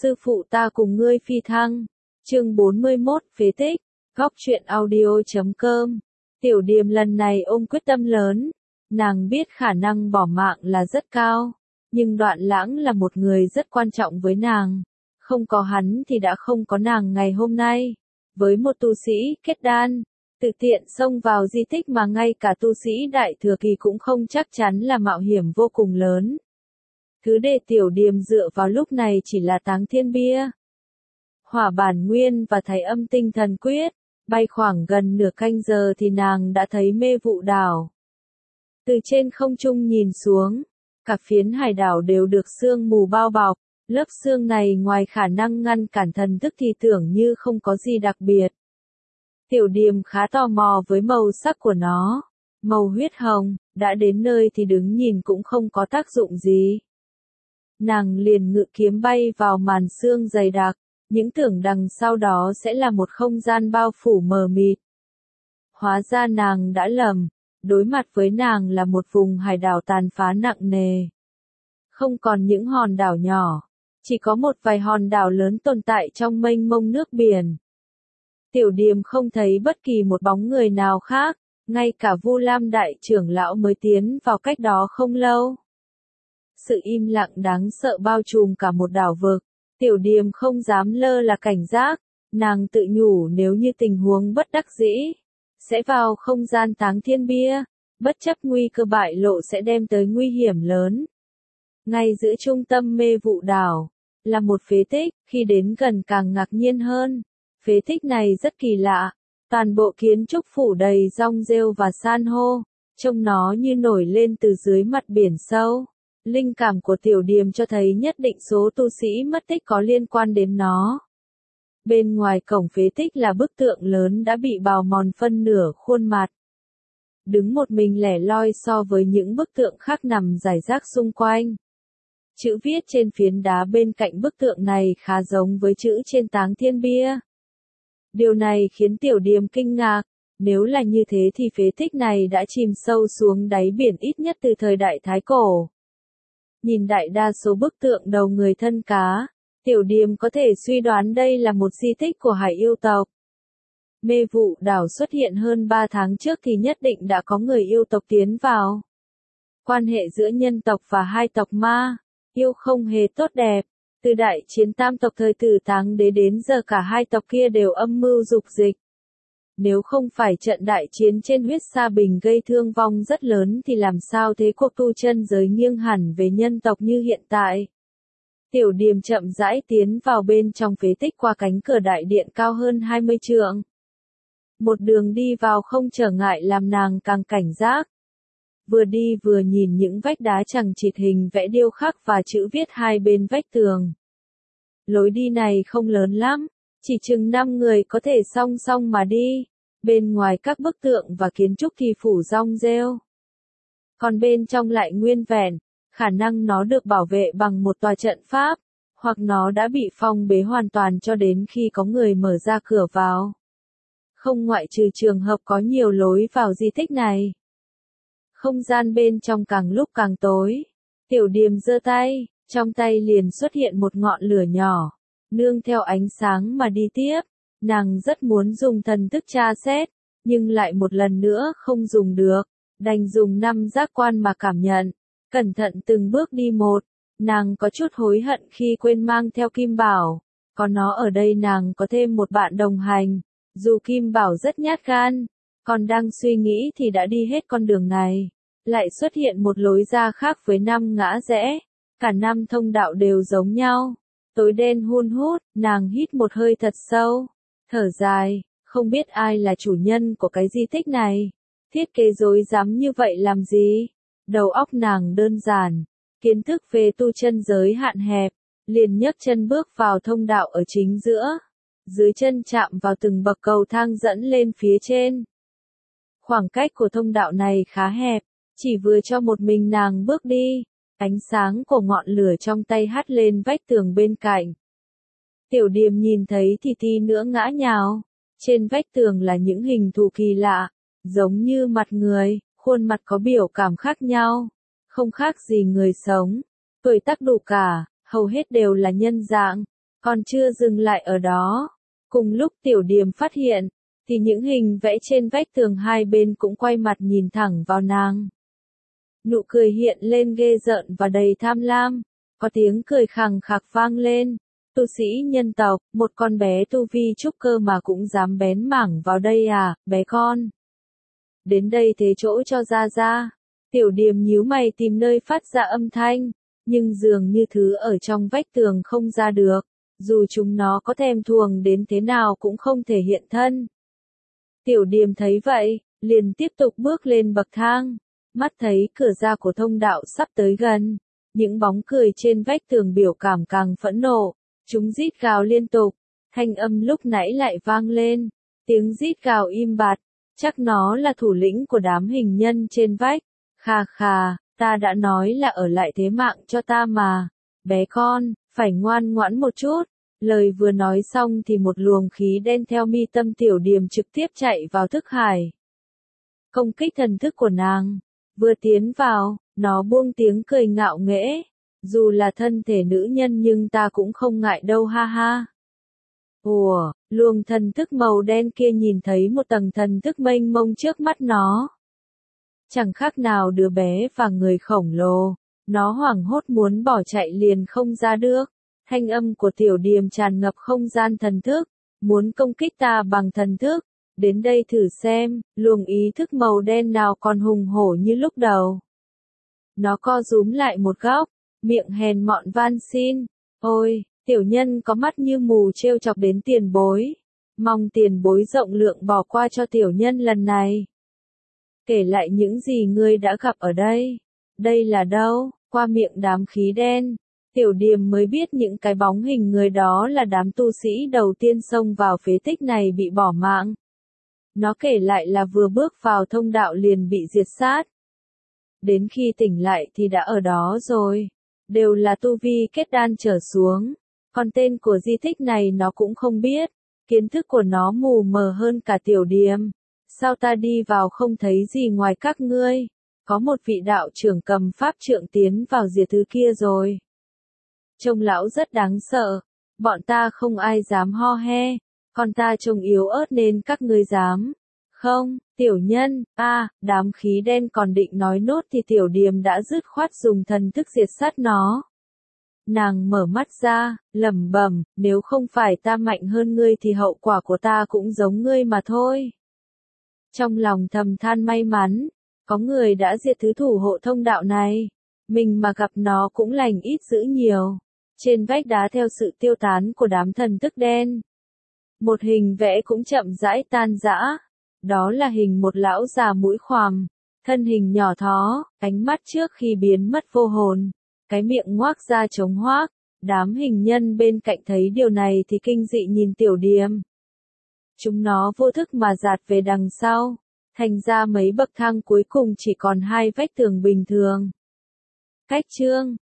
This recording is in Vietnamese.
Sư phụ ta cùng ngươi phi thăng. Chương 41 phế tích. Góc truyện audio.com. Tiểu Điềm lần này ôm quyết tâm lớn. Nàng biết khả năng bỏ mạng là rất cao. Nhưng Đoạn Lãng là một người rất quan trọng với nàng. Không có hắn thì đã không có nàng ngày hôm nay. Với một tu sĩ kết đan, tự tiện xông vào di tích mà ngay cả tu sĩ đại thừa kỳ cũng không chắc chắn là mạo hiểm vô cùng lớn. Thứ để Tiểu Điềm dựa vào lúc này chỉ là Táng Thiên Bia, Hỏa Bản Nguyên và Thái Âm Tinh Thần Quyết. Bay khoảng gần nửa canh giờ thì nàng đã thấy Mê Vụ Đảo. Từ trên không trung nhìn xuống, cả phiến hải đảo đều được sương mù bao bọc. Lớp sương này ngoài khả năng ngăn cản thần thức thì tưởng như không có gì đặc biệt. Tiểu Điềm khá tò mò với màu sắc của nó. Màu huyết hồng, đã đến nơi thì đứng nhìn cũng không có tác dụng gì. Nàng liền ngự kiếm bay vào màn sương dày đặc, những tưởng đằng sau đó sẽ là một không gian bao phủ mờ mịt. Hóa ra nàng đã lầm, đối mặt với nàng là một vùng hải đảo tàn phá nặng nề. Không còn những hòn đảo nhỏ, chỉ có một vài hòn đảo lớn tồn tại trong mênh mông nước biển. Tiểu Điềm không thấy bất kỳ một bóng người nào khác, ngay cả Vu Lam đại trưởng lão mới tiến vào cách đó không lâu. Sự im lặng đáng sợ bao trùm cả một đảo vực. Tiểu Điềm không dám lơ là cảnh giác, nàng tự nhủ nếu như tình huống bất đắc dĩ, sẽ vào không gian Táng Thiên Bia, bất chấp nguy cơ bại lộ sẽ đem tới nguy hiểm lớn. Ngay giữa trung tâm Mê Vụ Đảo, là một phế tích, khi đến gần càng ngạc nhiên hơn. Phế tích này rất kỳ lạ, toàn bộ kiến trúc phủ đầy rong rêu và san hô, trông nó như nổi lên từ dưới mặt biển sâu. Linh cảm của Tiểu Điềm cho thấy nhất định số tu sĩ mất tích có liên quan đến nó. Bên ngoài cổng phế tích là bức tượng lớn đã bị bào mòn phân nửa khuôn mặt. Đứng một mình lẻ loi so với những bức tượng khác nằm rải rác xung quanh. Chữ viết trên phiến đá bên cạnh bức tượng này khá giống với chữ trên Táng Thiên Bia. Điều này khiến Tiểu Điềm kinh ngạc, nếu là như thế thì phế tích này đã chìm sâu xuống đáy biển ít nhất từ thời Đại Thái Cổ. Nhìn đại đa số bức tượng đầu người thân cá, Tiểu Điềm có thể suy đoán đây là một di tích của hải yêu tộc. Mê Vụ Đảo xuất hiện hơn 3 tháng trước thì nhất định đã có người yêu tộc tiến vào. Quan hệ giữa nhân tộc và hai tộc ma, yêu không hề tốt đẹp. Từ đại chiến tam tộc thời Tử Táng Đế đến giờ cả hai tộc kia đều âm mưu dục dịch. Nếu không phải trận đại chiến trên Huyết Sa Bình gây thương vong rất lớn thì làm sao thế cuộc tu chân giới nghiêng hẳn về nhân tộc như hiện tại. Tiểu Điềm chậm rãi tiến vào bên trong phế tích qua cánh cửa đại điện cao hơn 20 trượng. Một đường đi vào không trở ngại làm nàng càng cảnh giác. Vừa đi vừa nhìn những vách đá chằng chịt hình vẽ điêu khắc và chữ viết hai bên vách tường. Lối đi này không lớn lắm, chỉ chừng 5 người có thể song song mà đi. Bên ngoài các bức tượng và kiến trúc thì phủ rong rêu. Còn bên trong lại nguyên vẹn, khả năng nó được bảo vệ bằng một tòa trận pháp, hoặc nó đã bị phong bế hoàn toàn cho đến khi có người mở ra cửa vào. Không ngoại trừ trường hợp có nhiều lối vào di tích này. Không gian bên trong càng lúc càng tối. Tiểu Điềm giơ tay, trong tay liền xuất hiện một ngọn lửa nhỏ. Nương theo ánh sáng mà đi tiếp. Nàng rất muốn dùng thần thức tra xét, nhưng lại một lần nữa không dùng được. Đành dùng 5 giác quan mà cảm nhận. Cẩn thận từng bước đi một. Nàng có chút hối hận khi quên mang theo Kim Bảo. Có nó ở đây nàng có thêm một bạn đồng hành. Dù Kim Bảo rất nhát gan, còn đang suy nghĩ thì đã đi hết con đường này. Lại xuất hiện một lối ra khác với 5 ngã rẽ. Cả 5 thông đạo đều giống nhau. Tối đen hun hút, nàng hít một hơi thật sâu. Thở dài, không biết ai là chủ nhân của cái di tích này. Thiết kế rối rắm như vậy làm gì? Đầu óc nàng đơn giản, kiến thức về tu chân giới hạn hẹp, liền nhấc chân bước vào thông đạo ở chính giữa. Dưới chân chạm vào từng bậc cầu thang dẫn lên phía trên. Khoảng cách của thông đạo này khá hẹp, chỉ vừa cho một mình nàng bước đi. Ánh sáng của ngọn lửa trong tay hắt lên vách tường bên cạnh. Tiểu Điềm nhìn thấy thì tí nữa ngã nhào. Trên vách tường là những hình thù kỳ lạ, giống như mặt người, khuôn mặt có biểu cảm khác nhau, không khác gì người sống. Tuổi tác đủ cả, hầu hết đều là nhân dạng. Còn chưa dừng lại ở đó. Cùng lúc Tiểu Điềm phát hiện, thì những hình vẽ trên vách tường hai bên cũng quay mặt nhìn thẳng vào nàng. Nụ cười hiện lên ghê rợn và đầy tham lam. Có tiếng cười khằng khặc vang lên. Tu sĩ nhân tộc, một con bé tu vi trúc cơ mà cũng dám bén mảng vào đây à, bé con. Đến đây thế chỗ cho ra. Tiểu Điềm nhíu mày tìm nơi phát ra âm thanh, nhưng dường như thứ ở trong vách tường không ra được, dù chúng nó có thèm thuồng đến thế nào cũng không thể hiện thân. Tiểu Điềm thấy vậy, liền tiếp tục bước lên bậc thang, mắt thấy cửa ra của thông đạo sắp tới gần, những bóng cười trên vách tường biểu cảm càng phẫn nộ, chúng rít gào liên tục, thanh âm lúc nãy lại vang lên, tiếng rít gào im bặt, chắc nó là thủ lĩnh của đám hình nhân trên vách. Khà khà, ta đã nói là ở lại thế mạng cho ta mà, bé con, phải ngoan ngoãn một chút. Lời vừa nói xong thì một luồng khí đen theo mi tâm Tiểu Điềm trực tiếp chạy vào thức hải. Công kích thần thức của nàng, vừa tiến vào, nó buông tiếng cười ngạo nghễ, dù là thân thể nữ nhân nhưng ta cũng không ngại đâu ha ha. Ủa, luồng thần thức màu đen kia nhìn thấy một tầng thần thức mênh mông trước mắt nó. Chẳng khác nào đứa bé và người khổng lồ, nó hoảng hốt muốn bỏ chạy liền không ra được. Thanh âm của Tiểu Điềm tràn ngập không gian thần thức, muốn công kích ta bằng thần thức, đến đây thử xem, luồng ý thức màu đen nào còn hùng hổ như lúc đầu. Nó co rúm lại một góc, miệng hèn mọn van xin, ôi, tiểu nhân có mắt như mù trêu chọc đến tiền bối, mong tiền bối rộng lượng bỏ qua cho tiểu nhân lần này. Kể lại những gì ngươi đã gặp ở đây. Đây là đâu? Qua miệng đám khí đen, Tiểu Điềm mới biết những cái bóng hình người đó là đám tu sĩ đầu tiên xông vào phế tích này bị bỏ mạng. Nó kể lại là vừa bước vào thông đạo liền bị diệt sát. Đến khi tỉnh lại thì đã ở đó rồi. Đều là tu vi kết đan trở xuống. Còn tên của di tích này nó cũng không biết. Kiến thức của nó mù mờ hơn cả Tiểu Điềm. Sao ta đi vào không thấy gì ngoài các ngươi? Có một vị đạo trưởng cầm pháp trượng tiến vào diệt thứ kia rồi. Trông lão rất đáng sợ. Bọn ta không ai dám ho he. Còn ta trông yếu ớt nên các ngươi dám. Không, tiểu nhân, đám khí đen còn định nói nốt thì Tiểu Điềm đã dứt khoát dùng thần thức diệt sát nó. Nàng mở mắt ra, lẩm bẩm, nếu không phải ta mạnh hơn ngươi thì hậu quả của ta cũng giống ngươi mà thôi. Trong lòng thầm than may mắn, có người đã diệt thứ thủ hộ thông đạo này. Mình mà gặp nó cũng lành ít dữ nhiều. Trên vách đá theo sự tiêu tán của đám thần thức đen. Một hình vẽ cũng chậm rãi tan rã. Đó là hình một lão già mũi khoằm, thân hình nhỏ thó, ánh mắt trước khi biến mất vô hồn, cái miệng ngoác ra trống hoác. Đám hình nhân bên cạnh thấy điều này thì kinh dị nhìn Tiểu Điềm. Chúng nó vô thức mà dạt về đằng sau, thành ra mấy bậc thang cuối cùng chỉ còn hai vách tường bình thường. Cách chương